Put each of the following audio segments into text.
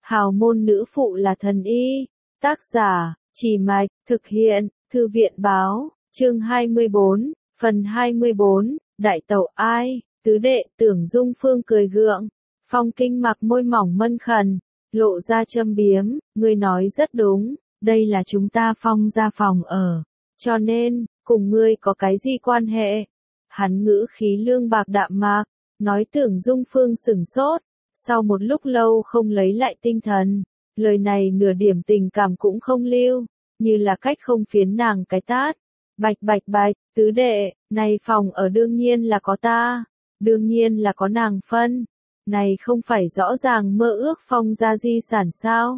Hào môn nữ phụ là thần y. Tác giả, Trì Mạch, thực hiện, Thư viện báo, chương 24, phần 24, đại tẩu ai, tứ đệ Tưởng Dung Phương cười gượng. Phong Kinh mặc môi mỏng mân khẩn, lộ ra châm biếm, ngươi nói rất đúng, đây là chúng ta Phong gia phòng ở, cho nên, cùng ngươi có cái gì quan hệ? Hắn ngữ khí lương bạc đạm mạc, nói. Tưởng Dung Phương sửng sốt, sau một lúc lâu không lấy lại tinh thần, lời này nửa điểm tình cảm cũng không lưu, như là cách không phiến nàng cái tát. Bạch bạch bạch, tứ đệ, này phòng ở đương nhiên là có ta, đương nhiên là có nàng phân, này không phải rõ ràng mơ ước Phong gia di sản sao?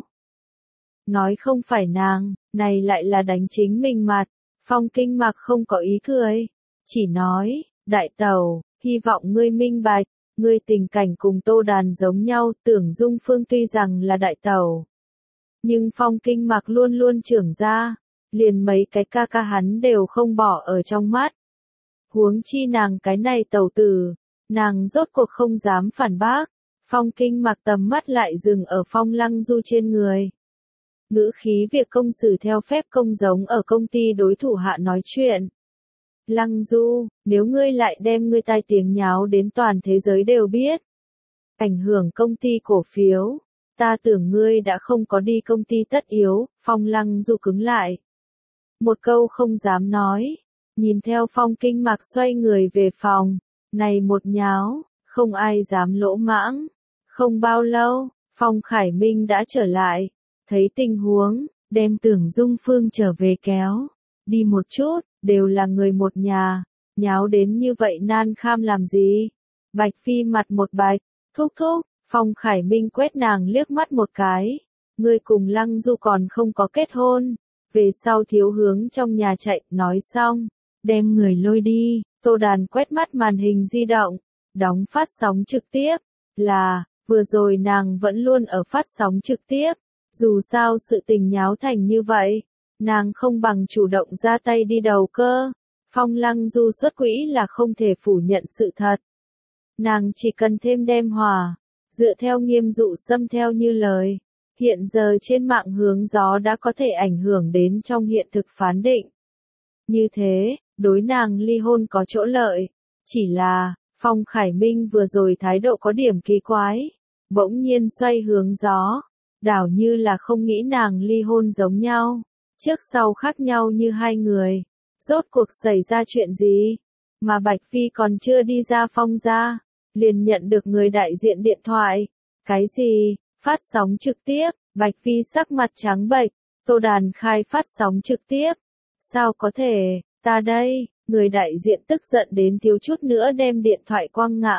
Nói không phải nàng, này lại là đánh chính mình mặt. Phong Kinh mặc không có ý cười, chỉ nói, đại tẩu, hy vọng ngươi minh bạch, ngươi tình cảnh cùng Tô Đàn giống nhau. Tưởng Dung Phương tuy rằng là đại tẩu, nhưng Phong Kinh mặc luôn luôn trưởng ra, liền mấy cái ca ca hắn đều không bỏ ở trong mắt. Huống chi nàng cái này tẩu tử, nàng rốt cuộc không dám phản bác. Phong Kinh mặc tầm mắt lại dừng ở Phong Lăng Du trên người. Ngữ khí việc công xử theo phép công giống ở công ty đối thủ hạ nói chuyện. Lăng Du, nếu ngươi lại đem ngươi tai tiếng nháo đến toàn thế giới đều biết, ảnh hưởng công ty cổ phiếu, ta tưởng ngươi đã không có đi công ty tất yếu. Phong Lăng Du cứng lại, một câu không dám nói, nhìn theo Phong Kinh mặc xoay người về phòng. Này một nháo, không ai dám lỗ mãng. Không bao lâu, Phong Khải Minh đã trở lại, thấy tình huống, đem Tưởng Dung Phương trở về kéo đi một chút, đều là người một nhà, nháo đến như vậy nan kham làm gì? Bạch Phi mặt một bạch, thúc thúc. Phong Khải Minh quét nàng liếc mắt một cái, ngươi cùng Lăng Du còn không có kết hôn, về sau thiếu hướng trong nhà chạy. Nói xong, đem người lôi đi. Tô Đàn quét mắt màn hình di động, đóng phát sóng trực tiếp, là, vừa rồi nàng vẫn luôn ở phát sóng trực tiếp, dù sao sự tình nháo thành như vậy, nàng không bằng chủ động ra tay đi đầu cơ. Phong Lăng Du xuất quỹ là không thể phủ nhận sự thật. Nàng chỉ cần thêm đem hòa, dựa theo Nghiêm Dụ Sâm theo như lời, hiện giờ trên mạng hướng gió đã có thể ảnh hưởng đến trong hiện thực phán định. Như thế, đối nàng ly hôn có chỗ lợi, chỉ là, Phong Khải Minh vừa rồi thái độ có điểm kỳ quái, bỗng nhiên xoay hướng gió, đảo như là không nghĩ nàng ly hôn giống nhau, trước sau khác nhau như hai người. Rốt cuộc xảy ra chuyện gì? Mà Bạch Phi còn chưa đi ra Phong gia, liền nhận được người đại diện điện thoại. Cái gì? Phát sóng trực tiếp? Bạch Phi sắc mặt trắng bệch. Tô Đàn khai phát sóng trực tiếp. Sao có thể? Ta đây. Người đại diện tức giận đến thiếu chút nữa đem điện thoại quăng ngã.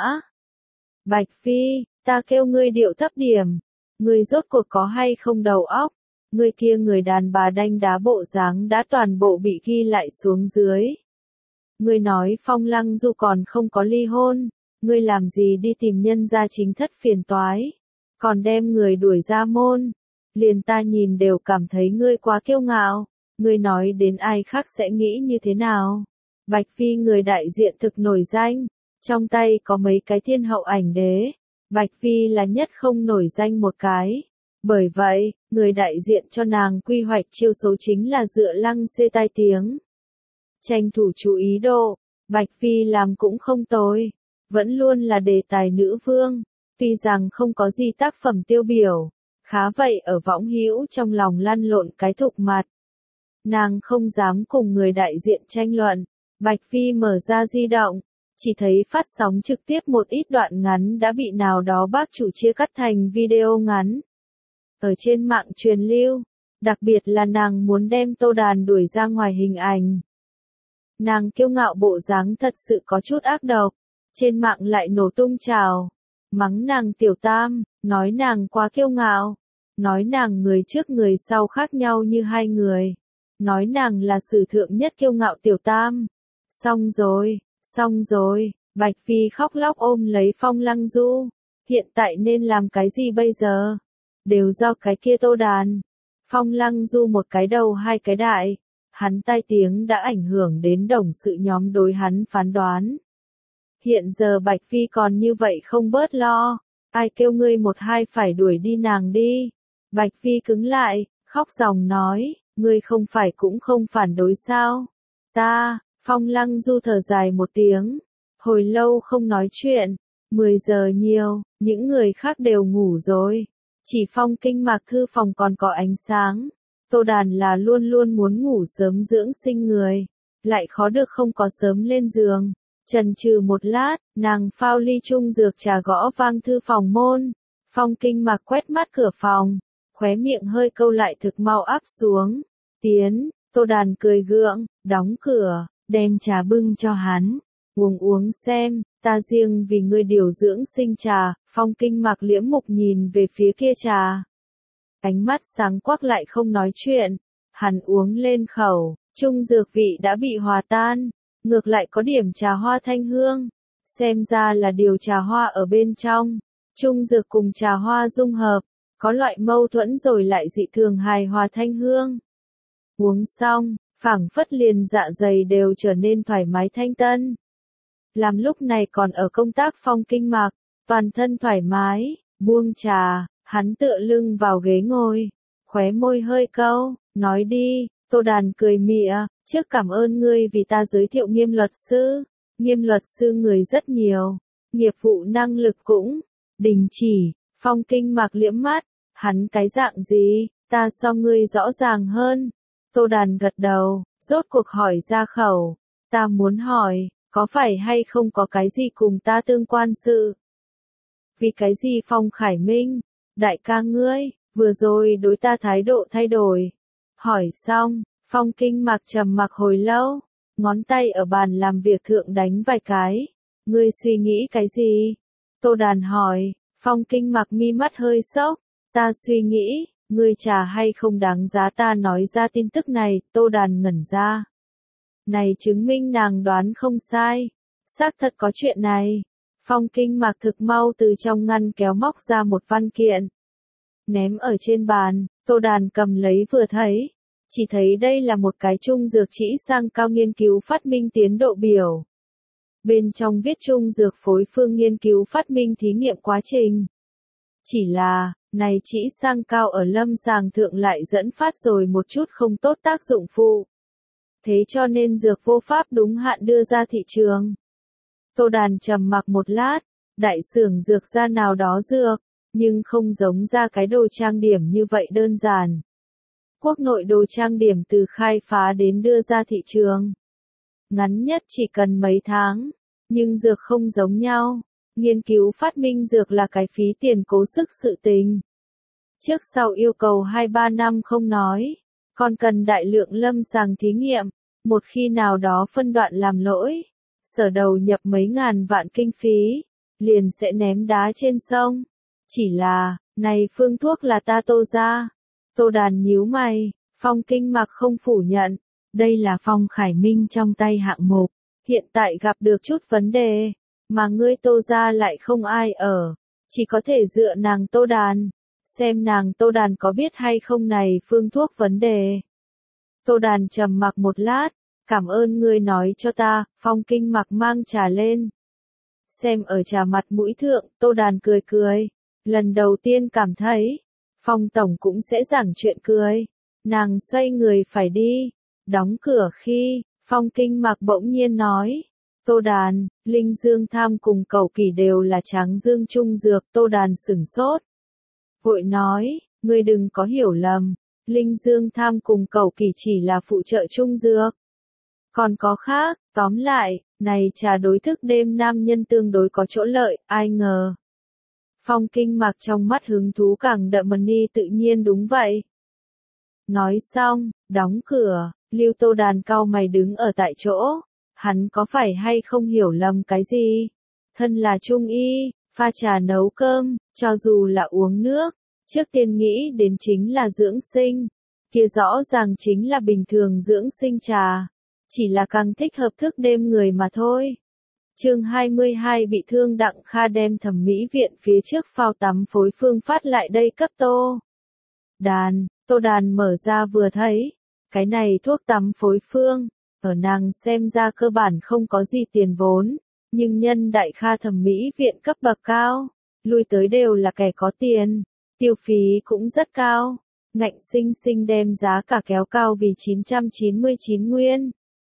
Bạch Phi, ta kêu ngươi điệu thấp điểm. Ngươi rốt cuộc có hay không đầu óc? Ngươi kia người đàn bà đanh đá bộ dáng đã toàn bộ bị ghi lại xuống dưới. Ngươi nói Phong Lăng Du còn không có ly hôn, ngươi làm gì đi tìm nhân gia chính thất phiền toái, còn đem người đuổi ra môn, liền ta nhìn đều cảm thấy ngươi quá kiêu ngạo, ngươi nói đến ai khác sẽ nghĩ như thế nào? Bạch Phi người đại diện thực nổi danh, trong tay có mấy cái thiên hậu ảnh đế, Bạch Phi là nhất không nổi danh một cái. Bởi vậy, người đại diện cho nàng quy hoạch chiêu số chính là dựa Lăng xê tai tiếng. Tranh thủ chú ý độ, Bạch Phi làm cũng không tồi, vẫn luôn là đề tài nữ vương, tuy rằng không có gì tác phẩm tiêu biểu, khá vậy ở võng hữu trong lòng lăn lộn cái thục mặt. Nàng không dám cùng người đại diện tranh luận, Bạch Phi mở ra di động, chỉ thấy phát sóng trực tiếp một ít đoạn ngắn đã bị nào đó bác chủ chia cắt thành video ngắn. Ở trên mạng truyền lưu, đặc biệt là nàng muốn đem Tô Đàn đuổi ra ngoài hình ảnh. Nàng kiêu ngạo bộ dáng thật sự có chút ác độc, trên mạng lại nổ tung trào, mắng nàng tiểu tam, nói nàng quá kiêu ngạo, nói nàng người trước người sau khác nhau như hai người, nói nàng là sử thượng nhất kiêu ngạo tiểu tam. Xong rồi, Bạch Phi khóc lóc ôm lấy Phong Lăng Du, hiện tại nên làm cái gì bây giờ? Đều do cái kia Tô Đàn. Phong Lăng Du một cái đầu hai cái đại, hắn tai tiếng đã ảnh hưởng đến đồng sự nhóm đối hắn phán đoán. Hiện giờ Bạch Phi còn như vậy không bớt lo, ai kêu ngươi một hai phải đuổi đi nàng đi, Bạch Phi cứng lại, khóc ròng nói, ngươi không phải cũng không phản đối sao? Ta, Phong Lăng Du thở dài một tiếng, hồi lâu không nói chuyện, 10 giờ nhiều, những người khác đều ngủ rồi. Chỉ Phong Kinh Mạc thư phòng còn có ánh sáng. Tô Đàn là luôn luôn muốn ngủ sớm dưỡng sinh người, lại khó được không có sớm lên giường. Chần chừ một lát, nàng phao ly chung dược trà gõ vang thư phòng môn. Phong Kinh Mạc quét mắt cửa phòng, khóe miệng hơi câu lại thực mau áp xuống. Tiến, Tô Đàn cười gượng, đóng cửa, đem trà bưng cho hắn. Uống xem, ta riêng vì ngươi điều dưỡng sinh trà. Phong Kinh Mạc liễm mục nhìn về phía kia trà. Ánh mắt sáng quắc lại không nói chuyện. Hắn uống lên khẩu, chung dược vị đã bị hòa tan, ngược lại có điểm trà hoa thanh hương. Xem ra là điều trà hoa ở bên trong. Chung dược cùng trà hoa dung hợp, có loại mâu thuẫn rồi lại dị thường hài hòa thanh hương. Uống xong, phảng phất liền dạ dày đều trở nên thoải mái thanh tân. Làm lúc này còn ở công tác Phong Kinh Mạc, toàn thân thoải mái, buông trà, hắn tựa lưng vào ghế ngồi, khóe môi hơi câu, nói đi. Tô Đàn cười mỉa, trước cảm ơn ngươi vì ta giới thiệu Nghiêm luật sư. Nghiêm luật sư người rất nhiều, nghiệp vụ năng lực cũng đình chỉ. Phong Kinh Mạc liễm mắt, hắn cái dạng gì, ta so ngươi rõ ràng hơn. Tô Đàn gật đầu, rốt cuộc hỏi ra khẩu, ta muốn hỏi, có phải hay không có cái gì cùng ta tương quan sự? Vì cái gì Phong Khải Minh, đại ca ngươi, vừa rồi đối ta thái độ thay đổi. Hỏi xong, Phong Kinh Mạc trầm mặc hồi lâu, ngón tay ở bàn làm việc thượng đánh vài cái. Ngươi suy nghĩ cái gì? Tô Đàn hỏi. Phong Kinh Mạc mi mắt hơi sốc, ta suy nghĩ, ngươi trà hay không đáng giá ta nói ra tin tức này. Tô Đàn ngẩn ra. Này chứng minh nàng đoán không sai, xác thật có chuyện này. Phong Kinh Mạc thực mau từ trong ngăn kéo móc ra một văn kiện, ném ở trên bàn. Tô Đàn cầm lấy vừa thấy, chỉ thấy đây là một cái chung dược chỉ sang cao nghiên cứu phát minh tiến độ biểu. Bên trong viết chung dược phối phương nghiên cứu phát minh thí nghiệm quá trình. Chỉ là, này chỉ sang cao ở lâm sàng thượng lại dẫn phát rồi một chút không tốt tác dụng phụ. Thế cho nên dược vô pháp đúng hạn đưa ra thị trường. Tô Đàn trầm mặc một lát, đại xưởng dược ra nào đó dược, nhưng không giống ra cái đồ trang điểm như vậy đơn giản. Quốc nội đồ trang điểm từ khai phá đến đưa ra thị trường, ngắn nhất chỉ cần mấy tháng, nhưng dược không giống nhau. Nghiên cứu phát minh dược là cái phí tiền cố sức sự tình. Trước sau yêu cầu 2-3 năm không nói, còn cần đại lượng lâm sàng thí nghiệm. Một khi nào đó phân đoạn làm lỗi, sở đầu nhập mấy ngàn vạn kinh phí, liền sẽ ném đá trên sông. Chỉ là, này phương thuốc là ta Tô ra. Tô Đàn nhíu mày, Phong Kinh Mạc không phủ nhận. Đây là Phong Khải Minh trong tay hạng mục, hiện tại gặp được chút vấn đề, mà ngươi Tô ra lại không ai ở, chỉ có thể dựa nàng Tô Đàn, xem nàng Tô Đàn có biết hay không này phương thuốc vấn đề. Tô Đàn trầm mặc một lát, cảm ơn ngươi nói cho ta. Phong Kinh Mạc mang trà lên, xem ở trà mặt mũi thượng. Tô Đàn cười cười, lần đầu tiên cảm thấy, Phong Tổng cũng sẽ giảng chuyện cười. Nàng xoay người phải đi, đóng cửa khi, Phong Kinh Mạc bỗng nhiên nói, Tô Đàn, Linh Dương Tham cùng Cầu Kỳ đều là Tráng Dương Trung Dược. Tô Đàn sửng sốt, vội nói, ngươi đừng có hiểu lầm, Linh Dương Tham cùng Cầu Kỳ chỉ là phụ trợ Trung Dược. Còn có khác, tóm lại, này trà đối thức đêm nam nhân tương đối có chỗ lợi, ai ngờ. Phong Kinh Mạc trong mắt hứng thú càng đậm mần ni tự nhiên đúng vậy. Nói xong, đóng cửa, Lưu Tô Đàn cau mày đứng ở tại chỗ, hắn có phải hay không hiểu lầm cái gì? Thân là trung y, pha trà nấu cơm, cho dù là uống nước, trước tiên nghĩ đến chính là dưỡng sinh, kia rõ ràng chính là bình thường dưỡng sinh trà, chỉ là càng thích hợp thức đêm người mà thôi. Chương 22 bị thương Đặng Kha đem thẩm mỹ viện phía trước phao tắm phối phương phát lại đây cấp Tô Đàn. Tô Đàn mở ra vừa thấy, cái này thuốc tắm phối phương, ở nàng xem ra cơ bản không có gì tiền vốn, nhưng nhân đại Kha thẩm mỹ viện cấp bậc cao, lui tới đều là kẻ có tiền, Tiêu phí cũng rất cao. Ngạnh sinh sinh đem giá cả kéo cao vì 999 nguyên.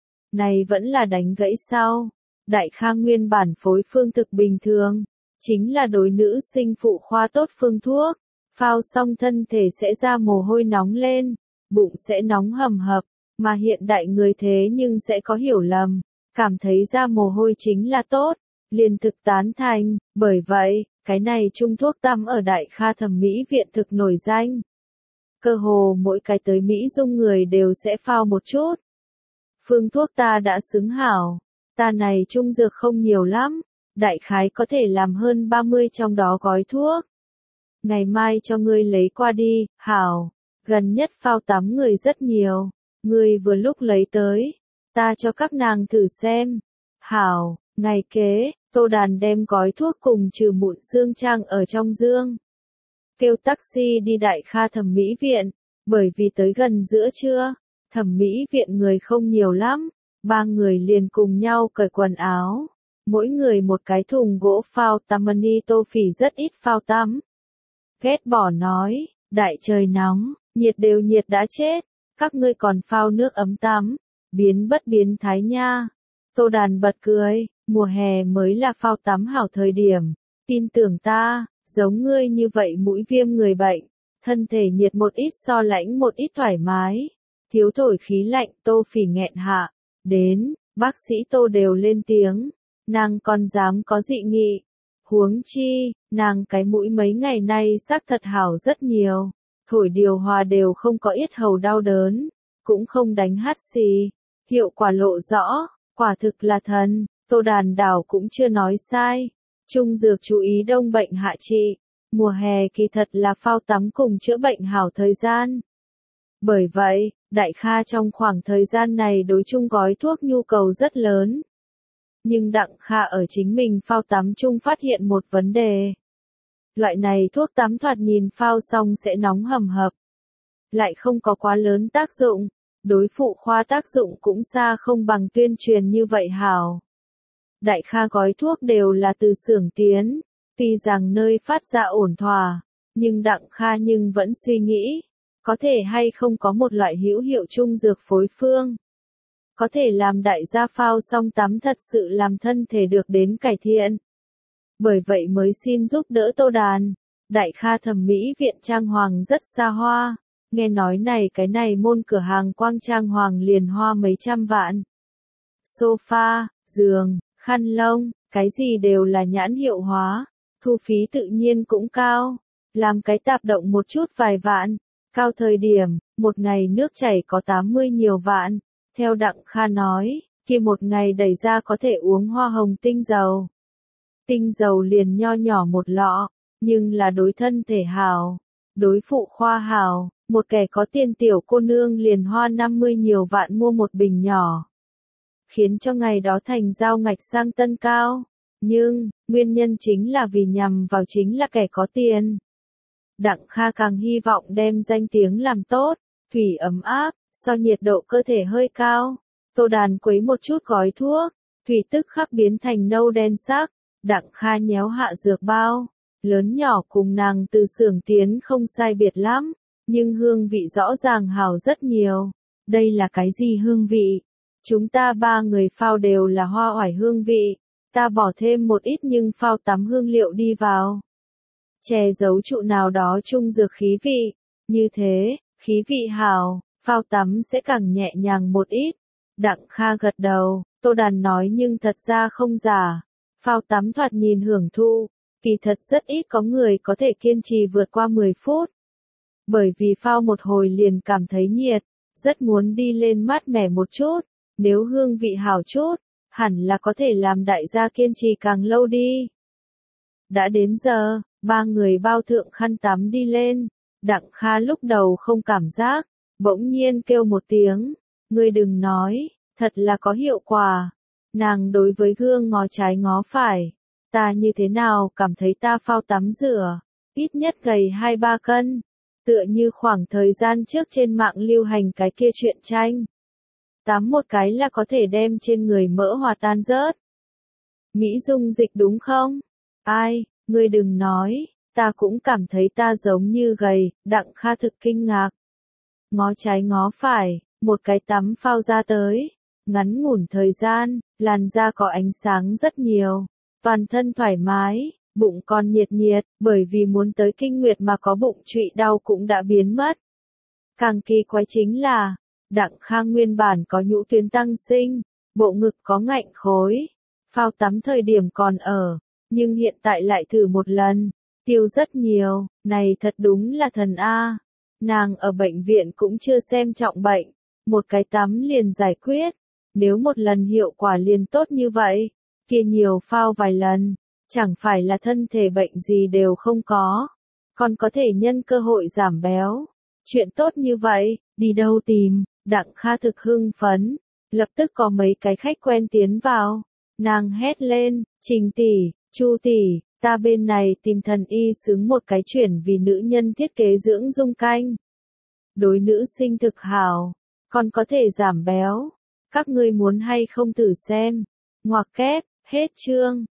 Này vẫn là đánh gãy sau. Đại Kha nguyên bản phối phương thực bình thường, chính là đối nữ sinh phụ khoa tốt phương thuốc. Phao xong thân thể sẽ ra mồ hôi nóng lên, bụng sẽ nóng hầm hập, mà hiện đại người thế nhưng sẽ có hiểu lầm, cảm thấy ra mồ hôi chính là tốt, liền thực tán thành, bởi vậy, cái này trung thuốc tắm ở Đại Kha thẩm mỹ viện thực nổi danh. Cơ hồ mỗi cái tới Mỹ dung người đều sẽ phao một chút. Phương thuốc ta đã xứng hảo, ta này trung dược không nhiều lắm, đại khái có thể làm hơn 30 trong đó gói thuốc. Ngày mai cho ngươi lấy qua đi, hảo, gần nhất phao tắm người rất nhiều, ngươi vừa lúc lấy tới, ta cho các nàng thử xem. Hảo, ngày kế, Tô Đàn đem gói thuốc cùng trừ mụn xương trang ở trong dương. Kêu taxi đi Đại Kha thẩm mỹ viện, bởi vì tới gần giữa trưa, thẩm mỹ viện người không nhiều lắm, ba người liền cùng nhau cởi quần áo, mỗi người một cái thùng gỗ phao tắm. Tô Phỉ rất ít phao tắm. Ghét bỏ nói, đại trời nóng, nhiệt đều nhiệt đã chết, các ngươi còn phao nước ấm tắm, biến bất biến thái nha. Tô Đàn bật cười, mùa hè mới là phao tắm hảo thời điểm, tin tưởng ta, giống ngươi như vậy mũi viêm người bệnh, thân thể nhiệt một ít so lạnh một ít thoải mái, thiếu thổi khí lạnh. Tô Phỉ nghẹn hạ, đến, bác sĩ Tô đều lên tiếng, nàng còn dám có dị nghị. Huống chi, nàng cái mũi mấy ngày nay xác thật hảo rất nhiều, thổi điều hòa đều không có yết hầu đau đớn, cũng không đánh hắt xì, hiệu quả lộ rõ, quả thực là thần. Tô Đàn đảo cũng chưa nói sai, trung dược chú ý đông bệnh hạ trị, mùa hè kỳ thật là phao tắm cùng chữa bệnh hảo thời gian. Bởi vậy, Đại Kha trong khoảng thời gian này đối chung gói thuốc nhu cầu rất lớn. Nhưng Đặng Kha ở chính mình phao tắm chung phát hiện một vấn đề. Loại này thuốc tắm thoạt nhìn phao xong sẽ nóng hầm hập, lại không có quá lớn tác dụng, đối phụ khoa tác dụng cũng xa không bằng tuyên truyền như vậy hảo. Đại Kha gói thuốc đều là từ xưởng tiến, tuy rằng nơi phát ra ổn thỏa, nhưng Đặng Kha vẫn suy nghĩ, có thể hay không có một loại hữu hiệu trung dược phối phương. Có thể làm đại gia phao xong tắm thật sự làm thân thể được đến cải thiện. Bởi vậy mới xin giúp đỡ Tô Đàn. Đại Kha thẩm mỹ viện trang hoàng rất xa hoa, nghe nói cái này môn cửa hàng quang trang hoàng liền hoa mấy trăm vạn. Sofa, giường, khăn lông, cái gì đều là nhãn hiệu hóa, thu phí tự nhiên cũng cao, làm cái tạp động một chút vài vạn, cao thời điểm, một ngày nước chảy có 80 nhiều vạn. Theo Đặng Kha nói, kia một ngày đẩy ra có thể uống hoa hồng tinh dầu. Tinh dầu liền nho nhỏ một lọ, nhưng là đối thân thể hảo, đối phụ khoa hảo, một kẻ có tiền tiểu cô nương liền hoa 50 nhiều vạn mua một bình nhỏ. Khiến cho ngày đó thành giao ngạch sang tân cao, nhưng, nguyên nhân chính là vì nhằm vào chính là kẻ có tiền. Đặng Kha càng hy vọng đem danh tiếng làm tốt, thủy ấm áp, so nhiệt độ cơ thể hơi cao. Tô Đàn quấy một chút gói thuốc, thủy tức khắc biến thành nâu đen sắc. Đặng Kha nhéo hạ dược bao, lớn nhỏ cùng nàng từ xưởng tiến không sai biệt lắm, nhưng hương vị rõ ràng hảo rất nhiều. Đây là cái gì hương vị? Chúng ta ba người phao đều là hoa oải hương vị, ta bỏ thêm một ít nhưng phao tắm hương liệu đi vào, che giấu trụ nào đó trung dược khí vị, như thế, khí vị hảo, phao tắm sẽ càng nhẹ nhàng một ít. Đặng Kha gật đầu, Tô Đàn nói nhưng thật ra không giả, phao tắm thoạt nhìn hưởng thụ, kỳ thật rất ít có người có thể kiên trì vượt qua 10 phút. Bởi vì phao một hồi liền cảm thấy nhiệt, rất muốn đi lên mát mẻ một chút, nếu hương vị hảo chút, hẳn là có thể làm đại gia kiên trì càng lâu đi. Đã đến giờ, ba người bao thượng khăn tắm đi lên, Đặng Kha lúc đầu không cảm giác, bỗng nhiên kêu một tiếng, ngươi đừng nói, thật là có hiệu quả. Nàng đối với gương ngó trái ngó phải, ta như thế nào cảm thấy ta phao tắm rửa, ít nhất gầy 2-3 cân, tựa như khoảng thời gian trước trên mạng lưu hành cái kia truyện tranh. Tắm một cái là có thể đem trên người mỡ hòa tan rớt. Mỹ dung dịch đúng không? Ai, ngươi đừng nói, ta cũng cảm thấy ta giống như gầy, Đặng Kha thực kinh ngạc. Ngó trái ngó phải, một cái tắm phao ra tới. Ngắn ngủn thời gian, làn da có ánh sáng rất nhiều. Toàn thân thoải mái, bụng còn nhiệt nhiệt, bởi vì muốn tới kinh nguyệt mà có bụng trụy đau cũng đã biến mất. Càng kỳ quái chính là, Đặng Kha nguyên bản có nhũ tuyến tăng sinh, bộ ngực có ngạnh khối. Phao tắm thời điểm còn ở, nhưng hiện tại lại thử một lần, tiêu rất nhiều, này thật đúng là thần A. Nàng ở bệnh viện cũng chưa xem trọng bệnh, một cái tắm liền giải quyết, nếu một lần hiệu quả liền tốt như vậy, kia nhiều phao vài lần, chẳng phải là thân thể bệnh gì đều không có, còn có thể nhân cơ hội giảm béo. Chuyện tốt như vậy, đi đâu tìm, Đặng Kha thực hưng phấn, lập tức có mấy cái khách quen tiến vào, nàng hét lên, Trình tỷ, Chu tỷ, ta bên này tìm thần y xứng một cái chuyển vì nữ nhân thiết kế dưỡng dung canh. Đối nữ sinh thực hảo, còn có thể giảm béo, các ngươi muốn hay không thử xem, ngoặc kép, hết chương.